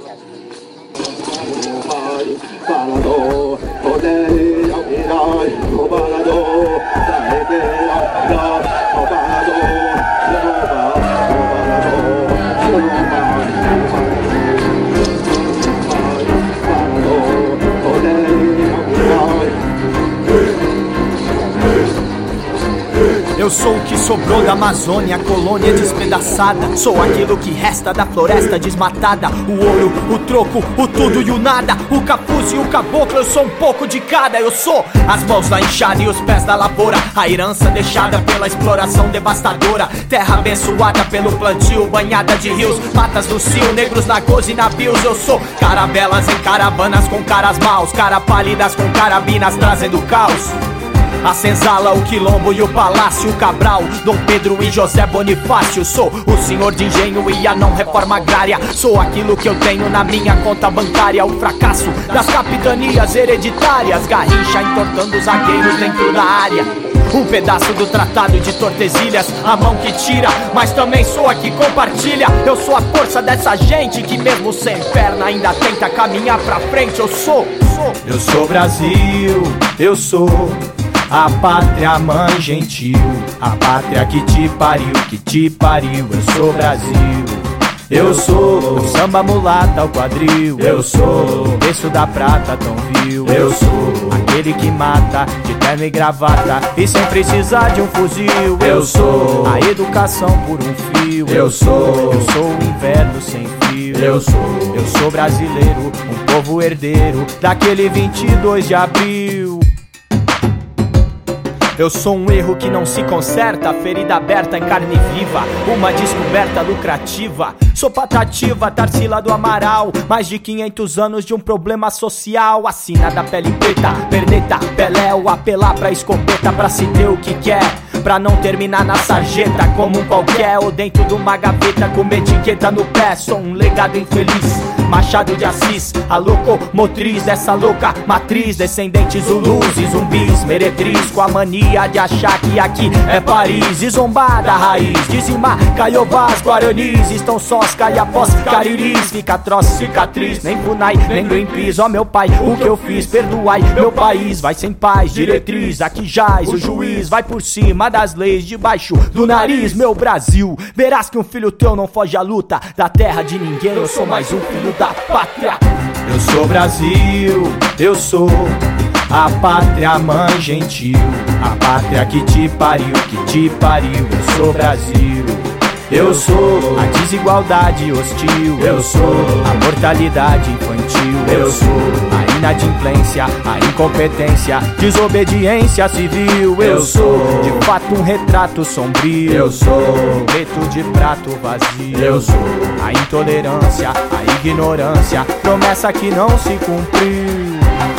Eu sou o que sobrou da Amazônia, colônia despedaçada. Sou aquilo que resta da floresta desmatada. O ouro, o troco, o tudo e o nada. O capuz e o caboclo, eu sou um pouco de cada. Eu sou as mãos da enxada e os pés da lavoura. A herança deixada pela exploração devastadora. Terra abençoada pelo plantio, banhada de rios. Matas do cio, negros, nagôs e navios. Eu sou caravelas em caravanas com caras maus. Cara pálidas com carabinas trazendo caos. A senzala, o quilombo e o palácio, o Cabral, Dom Pedro e José Bonifácio. Sou o senhor de engenho e a não reforma agrária. Sou aquilo que eu tenho na minha conta bancária. O fracasso das capitanias hereditárias. Garrincha entortando os zagueiros dentro da área. Um pedaço do tratado de Tordesilhas, a mão que tira, mas também sou a que compartilha. Eu sou a força dessa gente que mesmo sem perna ainda tenta caminhar pra frente. Eu sou Brasil, eu sou a pátria mãe gentil, a pátria que te pariu, eu sou Brasil. Eu sou o samba mulata, o quadril. Eu sou o berço da prata tão vil. Eu sou aquele que mata de terno e gravata e sem precisar de um fuzil. Eu sou a educação por um fio. Eu sou o inverno sem fio. Eu sou brasileiro, um povo herdeiro daquele 22 de abril. Eu sou um erro que não se conserta, ferida aberta em carne viva, uma descoberta lucrativa. Sou Patativa, Tarsila do Amaral, mais de 500 anos de um problema social. A sina da pele preta, perneta, Peléu, apelar pra escopeta pra se ter o que quer, pra não terminar na sarjeta como um qualquer, ou dentro de uma gaveta com uma etiqueta no pé. Sou um legado infeliz, Machado de Assis, a locomotriz dessa louca matriz. Descendentes Zulus e zumbis, meretriz, com a mania de achar que aqui é Paris. E zombar da raiz, dizimar Caiovás, Guaranis, estão sós, Caiapós, Cariris. Fica troço, cicatriz, nem Funai, nem Greenpeace. Ó meu pai, o que eu fiz, perdoai, meu país vai sem paz, diretriz, aqui jaz o juiz, vai por cima das leis, debaixo do nariz. Meu Brasil, verás que um filho teu não foge à luta da terra de ninguém. Eu sou mais um filho da pátria. Eu sou Brasil, eu sou a pátria mãe gentil, a pátria que te pariu, eu sou Brasil. Eu sou a desigualdade hostil, eu sou a mortalidade infantil, eu sou a inadimplência, a incompetência, desobediência civil. Eu sou de fato um retrato sombrio, eu sou um preto de prato vazio. Eu sou a intolerância, a ignorância, promessa que não se cumpriu.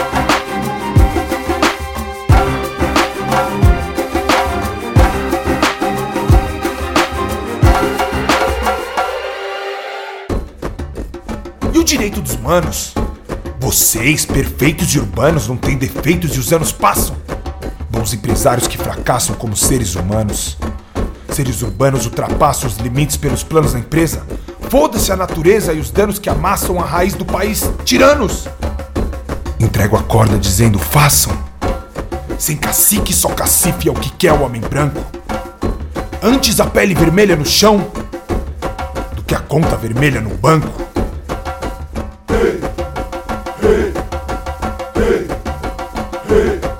E o direito dos manos? Vocês, perfeitos e urbanos, não têm defeitos e os anos passam. Bons empresários que fracassam como seres humanos. Seres urbanos ultrapassam os limites pelos planos da empresa. Foda-se a natureza e os danos que amassam a raiz do país. Tiranos! Entrego a corda dizendo façam. Sem cacique, só cacife é o que quer o homem branco. Antes a pele vermelha no chão do que a conta vermelha no banco. Hey, hey, hey, hey.